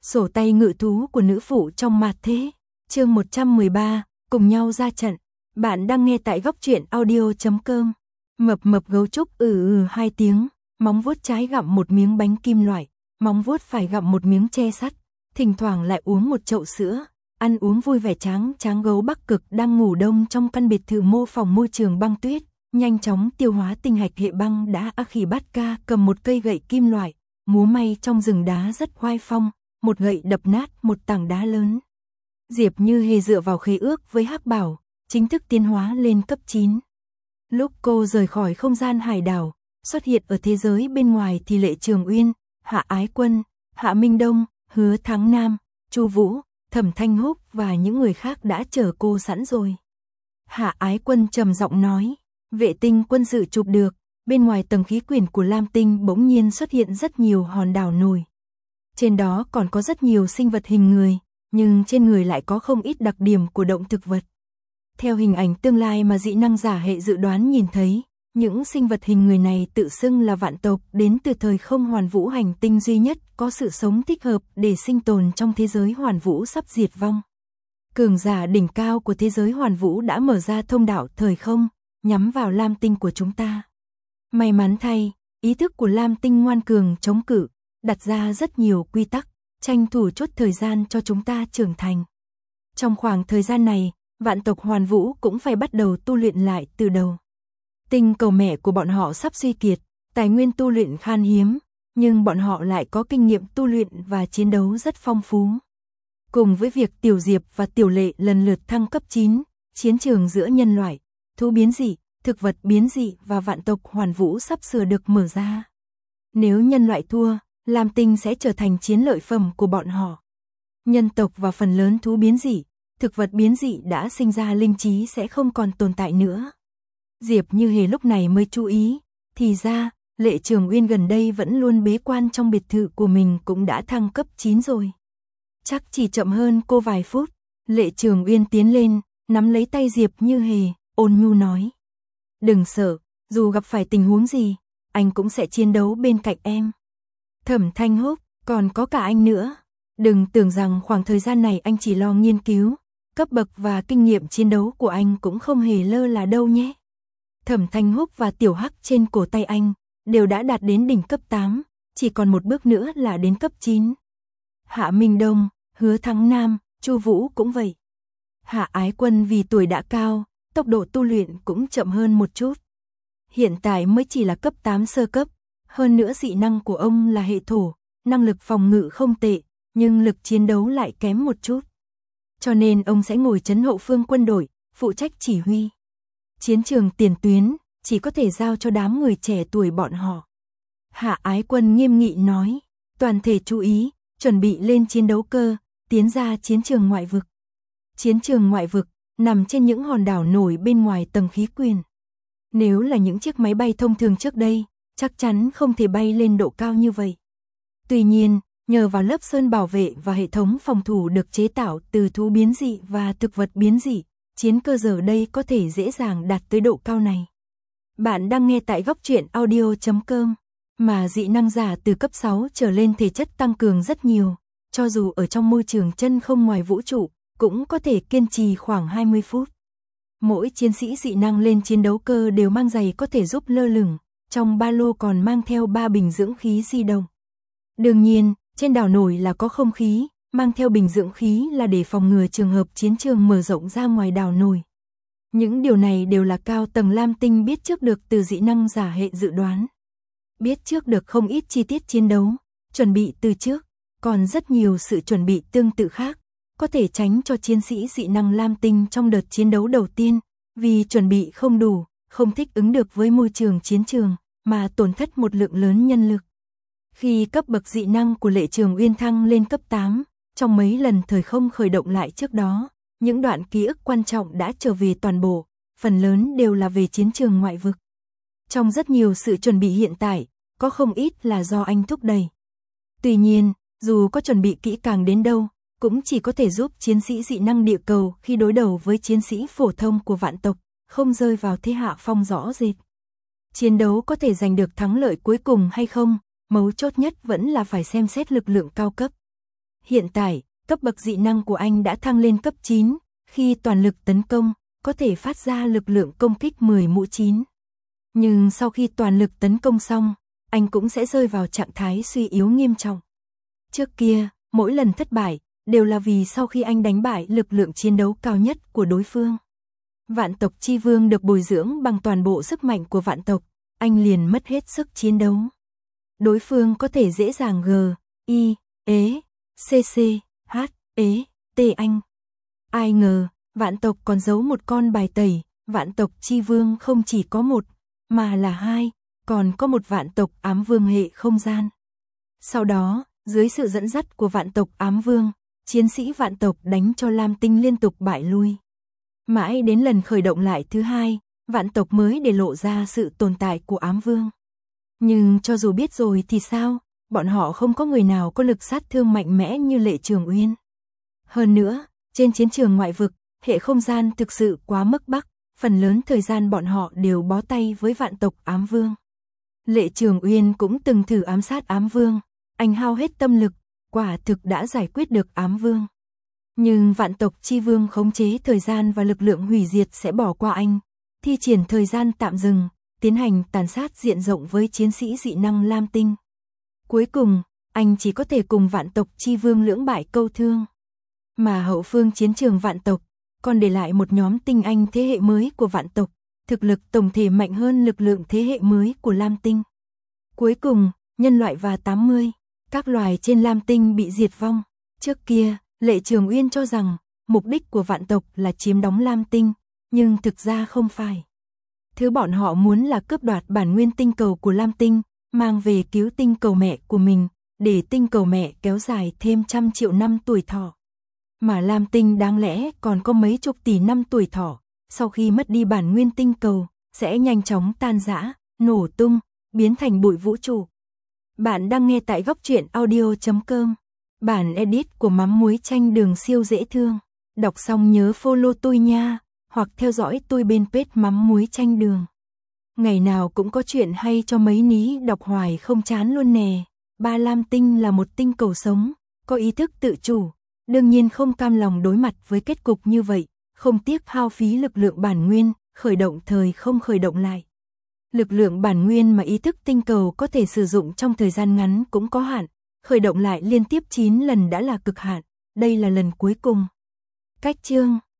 Sổ tay ngự thú của nữ phụ trong mạt thế. Chương 113, cùng nhau ra trận. Bạn đang nghe tại góc truyện audio.com. Mập gấu trúc hai tiếng, móng vuốt trái gặm một miếng bánh kim loại, móng vuốt phải gặm một miếng tre sắt, thỉnh thoảng lại uống một chậu sữa, ăn uống vui vẻ. Tráng gấu Bắc Cực đang ngủ đông trong căn biệt thự mô phỏng môi trường băng tuyết, nhanh chóng tiêu hóa tinh hạch hệ băng đá. Khỉ Bát Ca cầm một cây gậy kim loại, múa may trong rừng đá rất oai phong, một gậy đập nát một tảng đá lớn. Diệp Như Hề dựa vào khế ước với Hắc Bảo, chính thức tiến hóa lên cấp 9. Lúc cô rời khỏi không gian hải đảo, xuất hiện ở thế giới bên ngoài thì Lệ Trường Uyên, Hạ Ái Quân, Hạ Minh Đông, Hứa Thắng Nam, Chu Vũ, Thẩm Thanh Húc và những người khác đã chờ cô sẵn rồi. Hạ Ái Quân trầm giọng nói, vệ tinh quân sự chụp được, bên ngoài tầng khí quyển của Lam Tinh bỗng nhiên xuất hiện rất nhiều hòn đảo nổi. Trên đó còn có rất nhiều sinh vật hình người, nhưng trên người lại có không ít đặc điểm của động thực vật. Theo hình ảnh tương lai mà dị năng giả hệ dự đoán nhìn thấy, những sinh vật hình người này tự xưng là vạn tộc đến từ thời không hoàn vũ, hành tinh duy nhất có sự sống thích hợp để sinh tồn trong thế giới hoàn vũ sắp diệt vong. Cường giả đỉnh cao của thế giới hoàn vũ đã mở ra thông đạo thời không, nhắm vào Lam Tinh của chúng ta. May mắn thay, ý thức của Lam Tinh ngoan cường chống cự, đặt ra rất nhiều quy tắc, tranh thủ chút thời gian cho chúng ta trưởng thành. Trong khoảng thời gian này, vạn tộc hoàn vũ cũng phải bắt đầu tu luyện lại từ đầu. Tinh cầu mẹ của bọn họ sắp suy kiệt, tài nguyên tu luyện khan hiếm, nhưng bọn họ lại có kinh nghiệm tu luyện và chiến đấu rất phong phú. Cùng với việc Tiểu Diệp và Tiểu Lệ lần lượt thăng cấp 9, chiến trường giữa nhân loại, thú biến dị, thực vật biến dị và vạn tộc hoàn vũ sắp sửa được mở ra. Nếu nhân loại thua, Lam Tinh sẽ trở thành chiến lợi phẩm của bọn họ. Nhân tộc và phần lớn thú biến dị, thực vật biến dị đã sinh ra linh trí sẽ không còn tồn tại nữa. Diệp Như Hề lúc này mới chú ý, thì ra, Lệ Trường Uyên gần đây vẫn luôn bế quan trong biệt thự của mình cũng đã thăng cấp 9 rồi. Chắc chỉ chậm hơn cô vài phút. Lệ Trường Uyên tiến lên, nắm lấy tay Diệp Như Hề, ôn nhu nói. Đừng sợ, dù gặp phải tình huống gì, anh cũng sẽ chiến đấu bên cạnh em. Thẩm Thanh Húc, còn có cả anh nữa. Đừng tưởng rằng khoảng thời gian này anh chỉ lo nghiên cứu, cấp bậc và kinh nghiệm chiến đấu của anh cũng không hề lơ là đâu nhé. Thẩm Thanh Húc và Tiểu Hắc trên cổ tay anh đều đã đạt đến đỉnh cấp 8, chỉ còn một bước nữa là đến cấp 9. Hạ Minh Đông, Hứa Thắng Nam, Chu Vũ cũng vậy. Hạ Ái Quân vì tuổi đã cao, tốc độ tu luyện cũng chậm hơn một chút. Hiện tại mới chỉ là cấp 8 sơ cấp, hơn nữa dị năng của ông là hệ thổ, năng lực phòng ngự không tệ, nhưng lực chiến đấu lại kém một chút. Cho nên ông sẽ ngồi trấn hậu phương quân đội, phụ trách chỉ huy. Chiến trường tiền tuyến, chỉ có thể giao cho đám người trẻ tuổi bọn họ. Hạ Ái Quân nghiêm nghị nói, toàn thể chú ý, chuẩn bị lên chiến đấu cơ, tiến ra chiến trường ngoại vực. Chiến trường ngoại vực, nằm trên những hòn đảo nổi bên ngoài tầng khí quyển. Nếu là những chiếc máy bay thông thường trước đây, chắc chắn không thể bay lên độ cao như vậy. Tuy nhiên, nhờ vào lớp sơn bảo vệ và hệ thống phòng thủ được chế tạo từ thú biến dị và thực vật biến dị, chiến cơ giờ đây có thể dễ dàng đạt tới độ cao này. Bạn đang nghe tại góc truyện audio.com, mà dị năng giả từ cấp 6 trở lên thể chất tăng cường rất nhiều, cho dù ở trong môi trường chân không ngoài vũ trụ, cũng có thể kiên trì khoảng 20 phút. Mỗi chiến sĩ dị năng lên chiến đấu cơ đều mang giày có thể giúp lơ lửng, trong ba lô còn mang theo 3 bình dưỡng khí di động. Đương nhiên, trên đảo nổi là có không khí, mang theo bình dưỡng khí là để phòng ngừa trường hợp chiến trường mở rộng ra ngoài đảo nổi. Những điều này đều là cao tầng Lam Tinh biết trước được từ dị năng giả hệ dự đoán. Biết trước được không ít chi tiết chiến đấu, chuẩn bị từ trước, còn rất nhiều sự chuẩn bị tương tự khác, có thể tránh cho chiến sĩ dị năng Lam Tinh trong đợt chiến đấu đầu tiên, vì chuẩn bị không đủ, không thích ứng được với môi trường chiến trường, mà tổn thất một lượng lớn nhân lực. Khi cấp bậc dị năng của Lệ Trường Uyên thăng lên cấp 8, trong mấy lần thời không khởi động lại trước đó, những đoạn ký ức quan trọng đã trở về toàn bộ, phần lớn đều là về chiến trường ngoại vực. Trong rất nhiều sự chuẩn bị hiện tại, có không ít là do anh thúc đẩy. Tuy nhiên, dù có chuẩn bị kỹ càng đến đâu, cũng chỉ có thể giúp chiến sĩ dị năng địa cầu khi đối đầu với chiến sĩ phổ thông của vạn tộc, không rơi vào thế hạ phong rõ rệt. Chiến đấu có thể giành được thắng lợi cuối cùng hay không, mấu chốt nhất vẫn là phải xem xét lực lượng cao cấp. Hiện tại, cấp bậc dị năng của anh đã thăng lên cấp 9, khi toàn lực tấn công, có thể phát ra lực lượng công kích 10 mũ 9. Nhưng sau khi toàn lực tấn công xong, anh cũng sẽ rơi vào trạng thái suy yếu nghiêm trọng. Trước kia, mỗi lần thất bại, đều là vì sau khi anh đánh bại lực lượng chiến đấu cao nhất của đối phương. Vạn tộc chi vương được bồi dưỡng bằng toàn bộ sức mạnh của vạn tộc, anh liền mất hết sức chiến đấu. Đối phương có thể dễ dàng T anh. Ai ngờ, vạn tộc còn giấu một con bài tẩy, vạn tộc chi vương không chỉ có một, mà là hai, còn có một vạn tộc ám vương hệ không gian. Sau đó, dưới sự dẫn dắt của vạn tộc ám vương, chiến sĩ vạn tộc đánh cho Lam Tinh liên tục bại lui. Mãi đến lần khởi động lại thứ hai, vạn tộc mới để lộ ra sự tồn tại của ám vương. Nhưng cho dù biết rồi thì sao, bọn họ không có người nào có lực sát thương mạnh mẽ như Lệ Trường Uyên. Hơn nữa, trên chiến trường ngoại vực, hệ không gian thực sự quá mức bắc, phần lớn thời gian bọn họ đều bó tay với vạn tộc ám vương. Lệ Trường Uyên cũng từng thử ám sát ám vương, anh hao hết tâm lực, quả thực đã giải quyết được ám vương. Nhưng vạn tộc chi vương khống chế thời gian và lực lượng hủy diệt sẽ bỏ qua anh, thi triển thời gian tạm dừng, tiến hành tàn sát diện rộng với chiến sĩ dị năng Lam Tinh. Cuối cùng, anh chỉ có thể cùng vạn tộc chi vương lưỡng bại câu thương. Mà hậu phương chiến trường vạn tộc, còn để lại một nhóm tinh anh thế hệ mới của vạn tộc, thực lực tổng thể mạnh hơn lực lượng thế hệ mới của Lam Tinh. Cuối cùng, nhân loại và 80, các loài trên Lam Tinh bị diệt vong. Trước kia, Lệ Trường Uyên cho rằng, mục đích của vạn tộc là chiếm đóng Lam Tinh, nhưng thực ra không phải. Thứ bọn họ muốn là cướp đoạt bản nguyên tinh cầu của Lam Tinh, mang về cứu tinh cầu mẹ của mình, để tinh cầu mẹ kéo dài thêm 100 triệu năm tuổi thọ. Mà Lam Tinh đáng lẽ còn có mấy chục tỷ năm tuổi thọ, sau khi mất đi bản nguyên tinh cầu, sẽ nhanh chóng tan rã, nổ tung, biến thành bụi vũ trụ. Bạn đang nghe tại góc truyện audio.com. Bản edit của mắm muối chanh đường siêu dễ thương. Đọc xong nhớ follow tôi nha, hoặc theo dõi tôi bên page mắm muối chanh đường. Ngày nào cũng có chuyện hay cho mấy ní đọc hoài không chán luôn nè. Ba Lam Tinh là một tinh cầu sống, có ý thức tự chủ, đương nhiên không cam lòng đối mặt với kết cục như vậy, không tiếc hao phí lực lượng bản nguyên, khởi động thời không khởi động lại. Lực lượng bản nguyên mà ý thức tinh cầu có thể sử dụng trong thời gian ngắn cũng có hạn, khởi động lại liên tiếp 9 lần đã là cực hạn, đây là lần cuối cùng. Cách chương